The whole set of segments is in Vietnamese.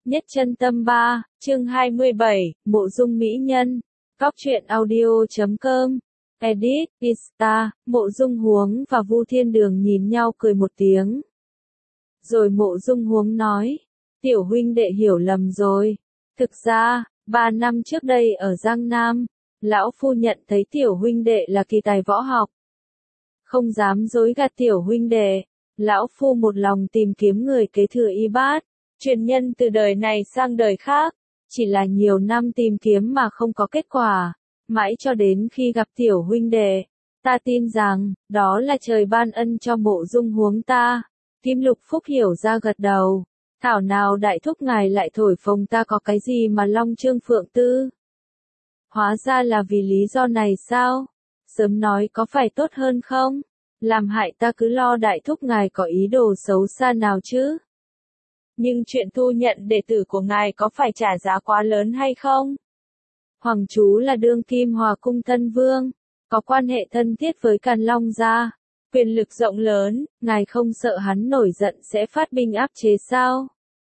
Nhất chân tâm 3, chương 27, Mộ Dung Mỹ Nhân. Góc truyện audio.com. Edit, Insta, Mộ Dung Huống và Vu Thiên Đường nhìn nhau cười một tiếng. Rồi Mộ Dung Huống nói, tiểu huynh đệ hiểu lầm rồi. Thực ra, 3 năm trước đây ở Giang Nam, lão phu nhận thấy tiểu huynh đệ là kỳ tài võ học. Không dám dối gạt tiểu huynh đệ, lão phu một lòng tìm kiếm người kế thừa y bát, truyền nhân từ đời này sang đời khác, chỉ là nhiều năm tìm kiếm mà không có kết quả, mãi cho đến khi gặp tiểu huynh đệ, ta tin rằng, đó là trời ban ân cho Mộ Dung Huống ta. Kim Lục Phúc hiểu ra gật đầu, thảo nào đại thúc ngài lại thổi phồng ta có cái gì mà long trương phượng tư. Hóa ra là vì lý do này sao? Sớm nói có phải tốt hơn không? Làm hại ta cứ lo đại thúc ngài có ý đồ xấu xa nào chứ? Nhưng chuyện thu nhận đệ tử của ngài có phải trả giá quá lớn hay không? Hoàng chú là đương kim Hòa cung thân vương, có quan hệ thân thiết với Càn Long gia, quyền lực rộng lớn, ngài không sợ hắn nổi giận sẽ phát binh áp chế sao?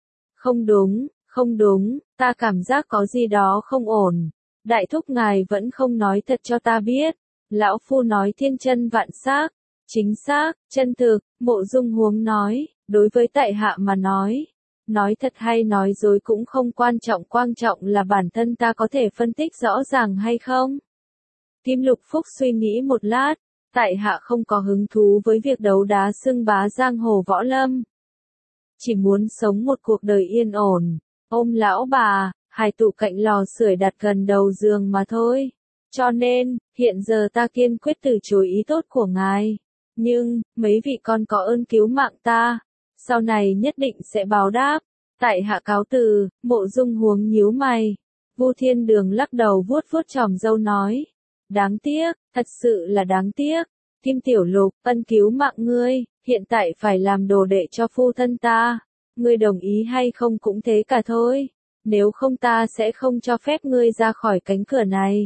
Không đúng, ta cảm giác có gì đó không ổn. Đại thúc ngài vẫn không nói thật cho ta biết. Lão phu nói thiên chân vạn xác, chính xác, chân thực. Mộ Dung Huống nói, đối với tại hạ mà nói thật hay nói dối cũng không quan trọng là bản thân ta có thể phân tích rõ ràng hay không. Kim Lục Phúc suy nghĩ một lát, tại hạ không có hứng thú với việc đấu đá xưng bá giang hồ võ lâm. Chỉ muốn sống một cuộc đời yên ổn, ôm lão bà, hài tụ cạnh lò sưởi đặt gần đầu giường mà thôi. Cho nên, hiện giờ ta kiên quyết từ chối ý tốt của ngài. Nhưng, mấy vị con có ơn cứu mạng ta, sau này nhất định sẽ báo đáp. Tại hạ cáo từ. Mộ Dung Huống nhíu mày. Vu Thiên Đường lắc đầu vuốt chòm râu nói. Đáng tiếc, thật sự là đáng tiếc. Kim Tiểu Lục, ân cứu mạng ngươi, hiện tại phải làm đồ đệ cho phu thân ta. Ngươi đồng ý hay không cũng thế cả thôi. Nếu không ta sẽ không cho phép ngươi ra khỏi cánh cửa này.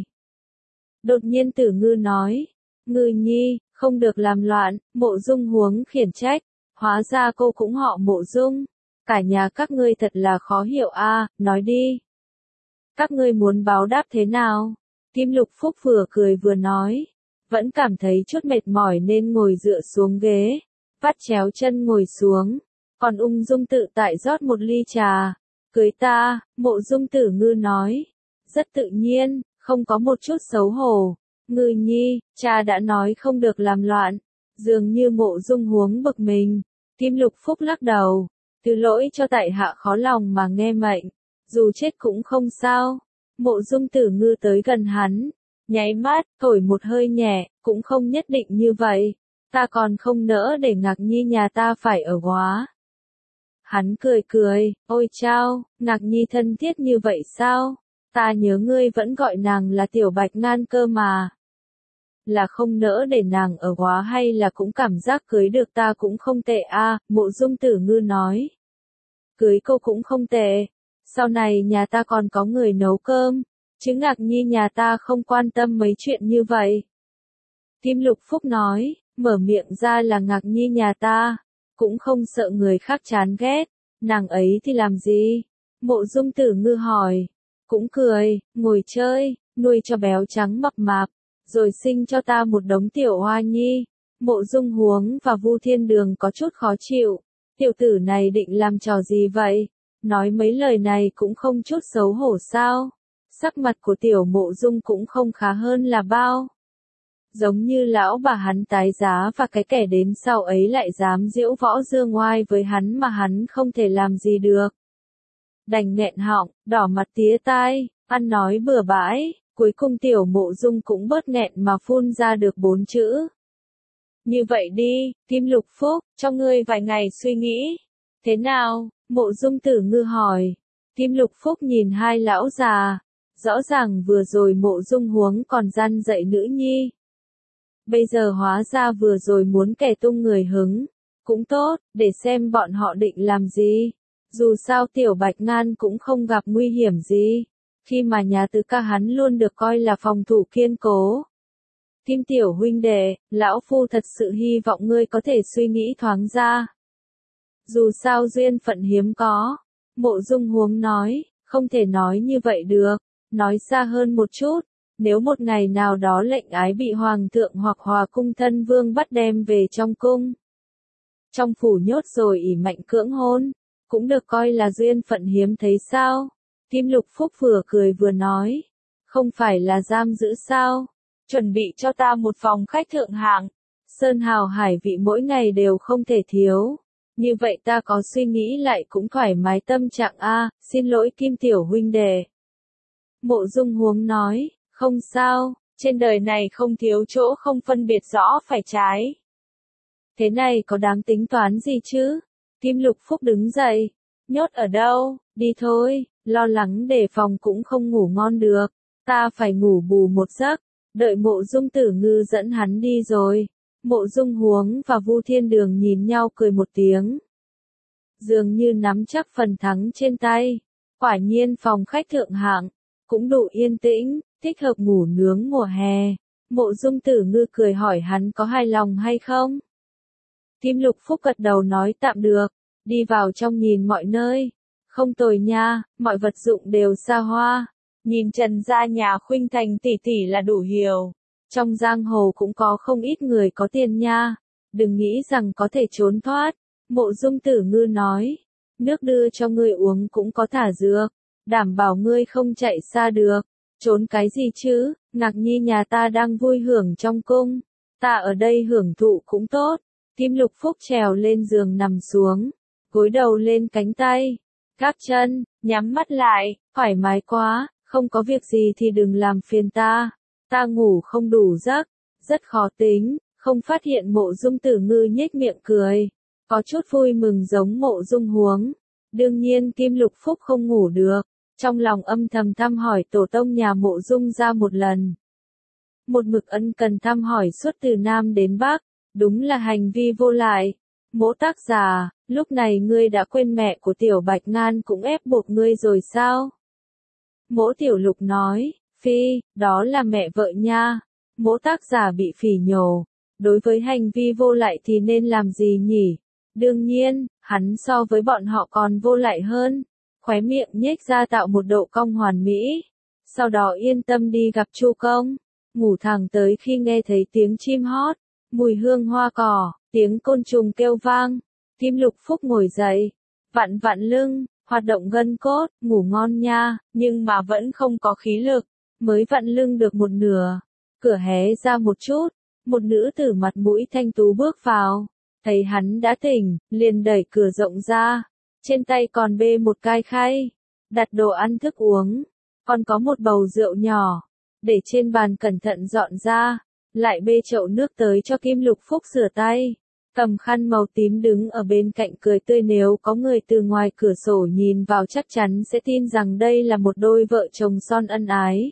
Đột nhiên Tử Ngư nói. Ngư nhi, không được làm loạn. Mộ Dung Huống khiển trách. Hóa ra cô cũng họ Mộ Dung. Cả nhà các ngươi thật là khó hiểu a, nói đi. Các ngươi muốn báo đáp thế nào? Kim Lục Phúc vừa cười vừa nói. Vẫn cảm thấy chút mệt mỏi nên ngồi dựa xuống ghế. Vắt chéo chân ngồi xuống. Còn ung dung tự tại rót một ly trà. Cưới ta, Mộ Dung Tử Ngư nói. Rất tự nhiên, không có một chút xấu hổ. Ngư nhi, cha đã nói không được làm loạn. Dường như Mộ Dung Huống bực mình. Kim Lục Phúc lắc đầu. Thứ lỗi cho tại hạ khó lòng mà nghe mệnh. Dù chết cũng không sao. Mộ Dung Tử Ngư tới gần hắn. Nháy mắt, thổi một hơi nhẹ, cũng không nhất định như vậy. Ta còn không nỡ để Ngạc Nhi nhà ta phải ở góa. Hắn cười, ôi chao, Ngạc Nhi thân thiết như vậy sao? Ta nhớ ngươi vẫn gọi nàng là Tiểu Bạch Ngan cơ mà. Là không nỡ để nàng ở góa hay là cũng cảm giác cưới được ta cũng không tệ a, Mộ Dung Tử Ngư nói. Cưới cô cũng không tệ. Sau này nhà ta còn có người nấu cơm, chứ Ngạc Nhi nhà ta không quan tâm mấy chuyện như vậy. Kim Lục Phúc nói, mở miệng ra là Ngạc Nhi nhà ta, cũng không sợ người khác chán ghét, nàng ấy thì làm gì? Mộ Dung Tử Ngư hỏi, cũng cười, ngồi chơi, nuôi cho béo trắng mập mạp, rồi sinh cho ta một đống tiểu hoa nhi. Mộ Dung Huống và Vu Thiên Đường có chút khó chịu, tiểu tử này định làm trò gì vậy? Nói mấy lời này cũng không chút xấu hổ sao? Sắc mặt của tiểu Mộ Dung cũng không khá hơn là bao. Giống như lão bà hắn tái giá và cái kẻ đến sau ấy lại dám giễu võ dương oai với hắn mà hắn không thể làm gì được. Đành nghẹn họng, đỏ mặt tía tai, ăn nói bừa bãi, cuối cùng tiểu Mộ Dung cũng bớt nghẹn mà phun ra được 4 chữ. Như vậy đi, Kim Lục Phúc, cho ngươi vài ngày suy nghĩ. Thế nào? Mộ Dung Tử Ngư hỏi. Kim Lục Phúc nhìn hai lão già. Rõ ràng vừa rồi Mộ Dung Huống còn răn dạy nữ nhi. Bây giờ hóa ra vừa rồi muốn kẻ tung người hứng. Cũng tốt, để xem bọn họ định làm gì. Dù sao Tiểu Bạch Ngan cũng không gặp nguy hiểm gì. Khi mà nhà tứ ca hắn luôn được coi là phòng thủ kiên cố. Kim Tiểu huynh đệ, lão phu thật sự hy vọng ngươi có thể suy nghĩ thoáng ra. Dù sao duyên phận hiếm có. Mộ Dung Huống nói, không thể nói như vậy được, nói xa hơn một chút, nếu một ngày nào đó lệnh ái bị hoàng thượng hoặc hòa cung thân vương bắt đem về trong cung. Trong phủ nhốt rồi ỷ mạnh cưỡng hôn, cũng được coi là duyên phận hiếm thấy sao? Kim Lục Phúc vừa cười vừa nói, không phải là giam giữ sao? Chuẩn bị cho ta một phòng khách thượng hạng, sơn hào hải vị mỗi ngày đều không thể thiếu. Như vậy ta có suy nghĩ lại cũng thoải mái tâm trạng a, xin lỗi Kim tiểu huynh đệ. Mộ Dung Huống nói, không sao, trên đời này không thiếu chỗ không phân biệt rõ phải trái. Thế này có đáng tính toán gì chứ? Kim Lục Phúc đứng dậy, nhốt ở đâu, đi thôi, lo lắng đề phòng cũng không ngủ ngon được, ta phải ngủ bù một giấc, đợi Mộ Dung Tử Ngư dẫn hắn đi rồi. Mộ Dung Huống và Vu Thiên Đường nhìn nhau cười một tiếng. Dường như nắm chắc phần thắng trên tay. Quả nhiên phòng khách thượng hạng, cũng đủ yên tĩnh, thích hợp ngủ nướng mùa hè. Mộ Dung Tử Ngư cười hỏi hắn có hài lòng hay không? Kim Lục Phúc gật đầu nói tạm được, đi vào trong nhìn mọi nơi. Không tồi nha, mọi vật dụng đều xa hoa. Nhìn Trần gia nhà Khuynh Thành tỷ tỷ là đủ hiểu. Trong giang hồ cũng có không ít người có tiền nha, đừng nghĩ rằng có thể trốn thoát. Mộ Dung Tử Ngư nói, nước đưa cho ngươi uống cũng có thả dược, đảm bảo ngươi không chạy xa được. Trốn cái gì chứ, Ngạc Nhi nhà ta đang vui hưởng trong cung, ta ở đây hưởng thụ cũng tốt. Kim Lục Phúc trèo lên giường nằm xuống, gối đầu lên cánh tay, gác chân, nhắm mắt lại, thoải mái quá, không có việc gì thì đừng làm phiền ta. Ta ngủ không đủ giấc, rất khó tính, không phát hiện Mộ Dung Tử Ngư nhếch miệng cười, có chút vui mừng giống Mộ Dung Huống. Đương nhiên Kim Lục Phúc không ngủ được, trong lòng âm thầm thăm hỏi tổ tông nhà Mộ Dung ra một lần. Một mực ân cần thăm hỏi suốt từ Nam đến Bắc, đúng là hành vi vô lại. Mỗ tác giả, lúc này ngươi đã quên mẹ của Tiểu Bạch Ngan cũng ép buộc ngươi rồi sao? Mỗ Tiểu Lục nói, phi, đó là mẹ vợ nha. Mỗ tác giả bị phỉ nhổ, đối với hành vi vô lại thì nên làm gì nhỉ? Đương nhiên, hắn so với bọn họ còn vô lại hơn. Khóe miệng nhếch ra tạo một độ cong hoàn mỹ. Sau đó yên tâm đi gặp Chu Công, ngủ thẳng tới khi nghe thấy tiếng chim hót, mùi hương hoa cỏ, tiếng côn trùng kêu vang. Kim Lục Phúc ngồi dậy, vặn vặn lưng, hoạt động gân cốt, ngủ ngon nha, nhưng mà vẫn không có khí lực. Mới vặn lưng được một nửa, cửa hé ra một chút, một nữ tử mặt mũi thanh tú bước vào, thấy hắn đã tỉnh, liền đẩy cửa rộng ra, trên tay còn bê một cái khay, đặt đồ ăn thức uống, còn có một bầu rượu nhỏ, để trên bàn cẩn thận dọn ra, lại bê chậu nước tới cho Kim Lục Phúc rửa tay, cầm khăn màu tím đứng ở bên cạnh cười tươi. Nếu có người từ ngoài cửa sổ nhìn vào chắc chắn sẽ tin rằng đây là một đôi vợ chồng son ân ái.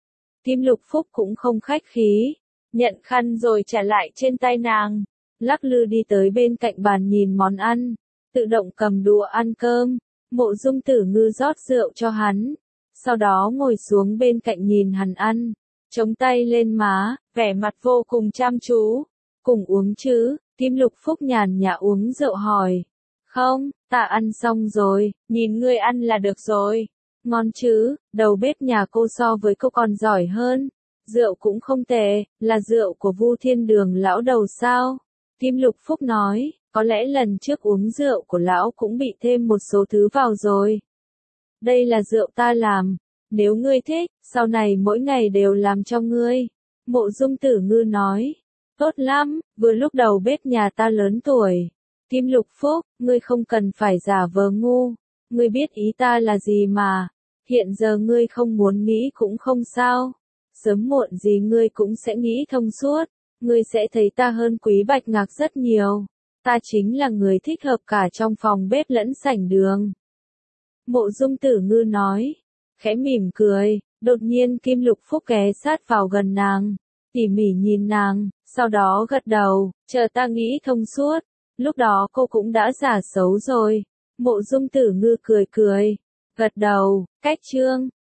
Kim Lục Phúc cũng không khách khí, nhận khăn rồi trả lại trên tay nàng, lắc lư đi tới bên cạnh bàn nhìn món ăn, tự động cầm đũa ăn cơm. Mộ Dung Tử Ngư rót rượu cho hắn, sau đó ngồi xuống bên cạnh nhìn hắn ăn, chống tay lên má, vẻ mặt vô cùng chăm chú. Cùng uống chứ? Kim Lục Phúc nhàn nhã uống rượu hỏi. Không, ta ăn xong rồi, nhìn ngươi ăn là được rồi. Ngon chứ, đầu bếp nhà cô so với cô còn giỏi hơn. Rượu cũng không tệ, là rượu của Vu Thiên Đường lão đầu sao? Kim Lục Phúc nói, có lẽ lần trước uống rượu của lão cũng bị thêm một số thứ vào rồi. Đây là rượu ta làm, nếu ngươi thích, sau này mỗi ngày đều làm cho ngươi. Mộ Dung Tử Ngư nói, tốt lắm, vừa lúc đầu bếp nhà ta lớn tuổi. Kim Lục Phúc, ngươi không cần phải giả vờ ngu, ngươi biết ý ta là gì mà. Hiện giờ ngươi không muốn nghĩ cũng không sao, sớm muộn gì ngươi cũng sẽ nghĩ thông suốt, ngươi sẽ thấy ta hơn Quý Bạch Ngạc rất nhiều. Ta chính là người thích hợp cả trong phòng bếp lẫn sảnh đường. Mộ Dung Tử Ngư nói, khẽ mỉm cười, đột nhiên Kim Lục Phúc ghé sát vào gần nàng, tỉ mỉ nhìn nàng, sau đó gật đầu, chờ ta nghĩ thông suốt, lúc đó cô cũng đã giả xấu rồi. Mộ Dung Tử Ngư cười cười, gật đầu, cách chương.